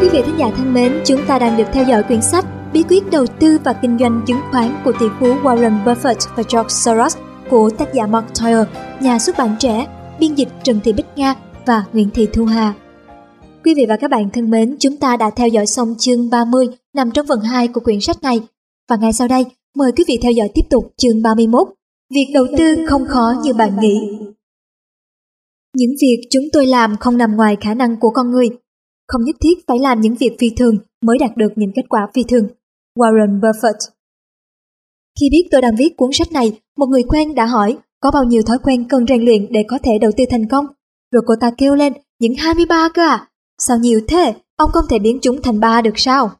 Quý vị thính giả thân mến, chúng ta đang được theo dõi quyển sách Bí quyết đầu tư và kinh doanh chứng khoán của tỷ phú Warren Buffett và George Soros của tác giả Mark Twain, nhà xuất bản Trẻ, biên dịch Trần Thị Bích Nga và Nguyễn Thị Thu Hà. Quý vị và các bạn thân mến, chúng ta đã theo dõi xong chương 30 nằm trong phần 2 của quyển sách này. Và ngay sau đây, mời quý vị theo dõi tiếp tục chương 31. Việc đầu tư không khó như bạn nghĩ. Những việc chúng tôi làm không nằm ngoài khả năng của con người. Không nhất thiết phải làm những việc phi thường mới đạt được những kết quả phi thường. Warren Buffett. Khi biết tôi đang viết cuốn sách này, một người quen đã hỏi có bao nhiêu thói quen cần rèn luyện để có thể đầu tư thành công. Rồi cô ta kêu lên, những 23 cơ à? Sao nhiều thế? Ông không thể biến chúng thành 3 được sao?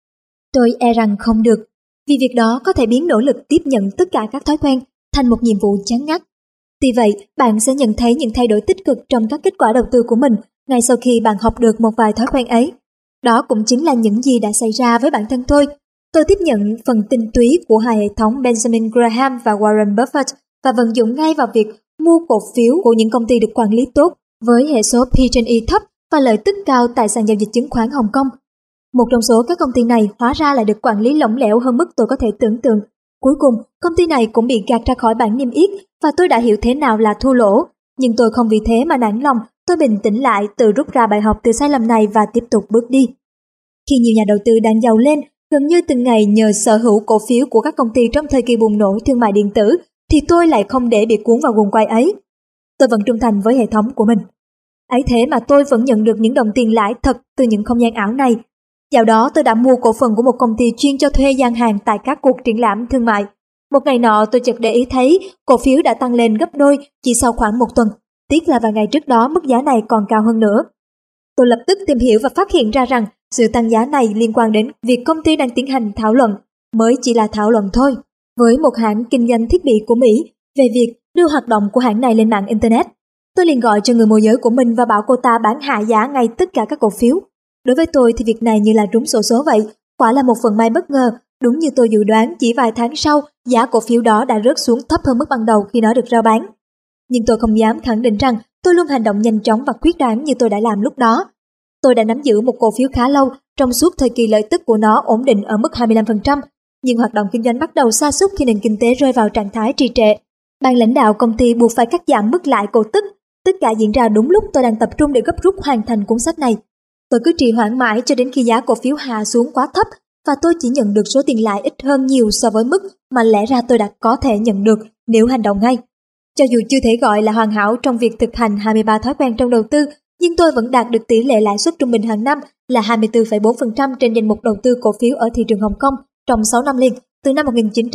Tôi e rằng không được, vì việc đó có thể biến nỗ lực tiếp nhận tất cả các thói quen thành một nhiệm vụ chán ngắt. Tuy vậy, bạn sẽ nhận thấy những thay đổi tích cực trong các kết quả đầu tư của mình ngay sau khi bạn học được một vài thói quen ấy. Đó cũng chính là những gì đã xảy ra với bản thân tôi. Tôi tiếp nhận phần tinh túy của hai hệ thống Benjamin Graham và Warren Buffett và vận dụng ngay vào việc mua cổ phiếu của những công ty được quản lý tốt với hệ số P/E thấp và lợi tức cao tại sàn giao dịch chứng khoán Hồng Kông. Một trong số các công ty này hóa ra lại được quản lý lỏng lẻo hơn mức tôi có thể tưởng tượng. Cuối cùng, công ty này cũng bị gạt ra khỏi bảng niêm yết và tôi đã hiểu thế nào là thua lỗ. Nhưng tôi không vì thế mà nản lòng, tôi bình tĩnh lại, tự rút ra bài học từ sai lầm này và tiếp tục bước đi. Khi nhiều nhà đầu tư đang giàu lên, gần như từng ngày nhờ sở hữu cổ phiếu của các công ty trong thời kỳ bùng nổ thương mại điện tử, thì tôi lại không để bị cuốn vào guồng quay ấy. Tôi vẫn trung thành với hệ thống của mình. Ấy thế mà tôi vẫn nhận được những đồng tiền lãi thật từ những không gian ảo này. Dạo đó tôi đã mua cổ phần của một công ty chuyên cho thuê gian hàng tại các cuộc triển lãm thương mại. Một ngày nọ tôi chợt để ý thấy cổ phiếu đã tăng lên gấp đôi chỉ sau khoảng 1 tuần. Tiếc là vài ngày trước đó mức giá này còn cao hơn nữa. Tôi lập tức tìm hiểu và phát hiện ra rằng sự tăng giá này liên quan đến việc công ty đang tiến hành thảo luận, mới chỉ là thảo luận thôi, với một hãng kinh doanh thiết bị của Mỹ về việc đưa hoạt động của hãng này lên mạng Internet. Tôi liền gọi cho người môi giới của mình và bảo cô ta bán hạ giá ngay tất cả các cổ phiếu. Đối với tôi thì việc này như là trúng xổ số vậy, quả là một vận may bất ngờ. Đúng như tôi dự đoán, chỉ vài tháng sau, giá cổ phiếu đó đã rớt xuống thấp hơn mức ban đầu khi nó được rao bán. Nhưng tôi không dám khẳng định rằng tôi luôn hành động nhanh chóng và quyết đoán như tôi đã làm lúc đó. Tôi đã nắm giữ một cổ phiếu khá lâu, trong suốt thời kỳ lợi tức của nó ổn định ở mức 25%, nhưng hoạt động kinh doanh bắt đầu sa sút khi nền kinh tế rơi vào trạng thái trì trệ. Ban lãnh đạo công ty buộc phải cắt giảm mức lãi cổ tức. Tất cả diễn ra đúng lúc tôi đang tập trung để gấp rút hoàn thành cuốn sách này. Tôi cứ trì hoãn mãi cho đến khi giá cổ phiếu hạ xuống quá thấp và tôi chỉ nhận được số tiền lãi ít hơn nhiều so với mức mà lẽ ra tôi đã có thể nhận được nếu hành động ngay. Cho dù chưa thể gọi là hoàn hảo trong việc thực hành 23 thói quen trong đầu tư, nhưng tôi vẫn đạt được tỷ lệ lãi suất trung bình hàng năm là 24,4% trên danh mục đầu tư cổ phiếu ở thị trường Hồng Kông trong 6 năm liền, từ năm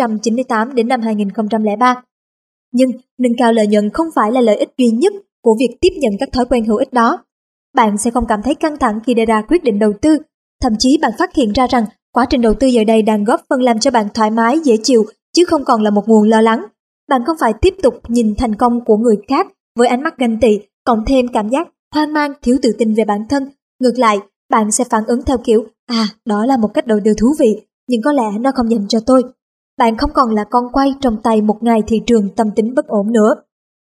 1998 đến năm 2003. Nhưng nâng cao lợi nhuận không phải là lợi ích duy nhất của việc tiếp nhận các thói quen hữu ích đó. Bạn sẽ không cảm thấy căng thẳng khi đưa ra quyết định đầu tư. Thậm chí bạn phát hiện ra rằng quá trình đầu tư giờ đây đang góp phần làm cho bạn thoải mái, dễ chịu, chứ không còn là một nguồn lo lắng. Bạn không phải tiếp tục nhìn thành công của người khác với ánh mắt ganh tị, cộng thêm cảm giác hoang mang, thiếu tự tin về bản thân. Ngược lại, bạn sẽ phản ứng theo kiểu, đó là một cách đầu tư thú vị, nhưng có lẽ nó không dành cho tôi. Bạn không còn là con quay trong tay một ngày thị trường tâm tính bất ổn nữa.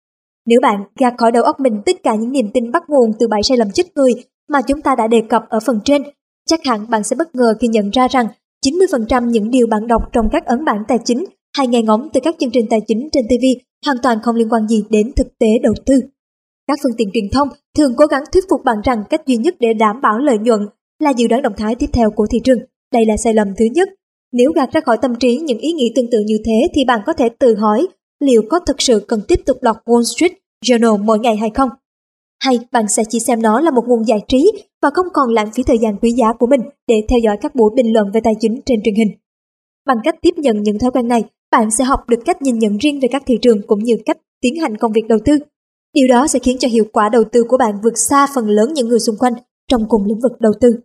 Nếu bạn gạt khỏi đầu óc mình tất cả những niềm tin bắt nguồn từ 7 sai lầm chết người mà chúng ta đã đề cập ở phần trên, chắc hẳn bạn sẽ bất ngờ khi nhận ra rằng 90% những điều bạn đọc trong các ấn bản tài chính hay nghe ngóng từ các chương trình tài chính trên TV hoàn toàn không liên quan gì đến thực tế đầu tư. Các phương tiện truyền thông thường cố gắng thuyết phục bạn rằng cách duy nhất để đảm bảo lợi nhuận là dự đoán động thái tiếp theo của thị trường. Đây là sai lầm thứ nhất. Nếu gạt ra khỏi tâm trí những ý nghĩ tương tự như thế thì bạn có thể tự hỏi liệu có thực sự cần tiếp tục đọc Wall Street Journal mỗi ngày hay không? Hay bạn sẽ chỉ xem nó là một nguồn giải trí và không còn lãng phí thời gian quý giá của mình để theo dõi các buổi bình luận về tài chính trên truyền hình. Bằng cách tiếp nhận những thói quen này, bạn sẽ học được cách nhìn nhận riêng về các thị trường cũng như cách tiến hành công việc đầu tư. Điều đó sẽ khiến cho hiệu quả đầu tư của bạn vượt xa phần lớn những người xung quanh trong cùng lĩnh vực đầu tư.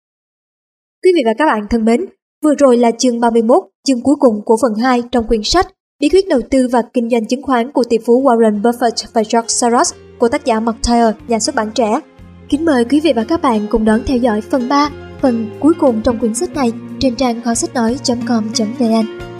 Quý vị và các bạn thân mến, vừa rồi là chương 31, chương cuối cùng của phần 2 trong quyển sách Bí quyết đầu tư và kinh doanh chứng khoán của tỷ phú Warren Buffett và George Soros của tác giả Mark Twain, nhà xuất bản Trẻ. Kính mời quý vị và các bạn cùng đón theo dõi phần 3, phần cuối cùng trong quyển sách này trên trang kho sách nói.com.vn.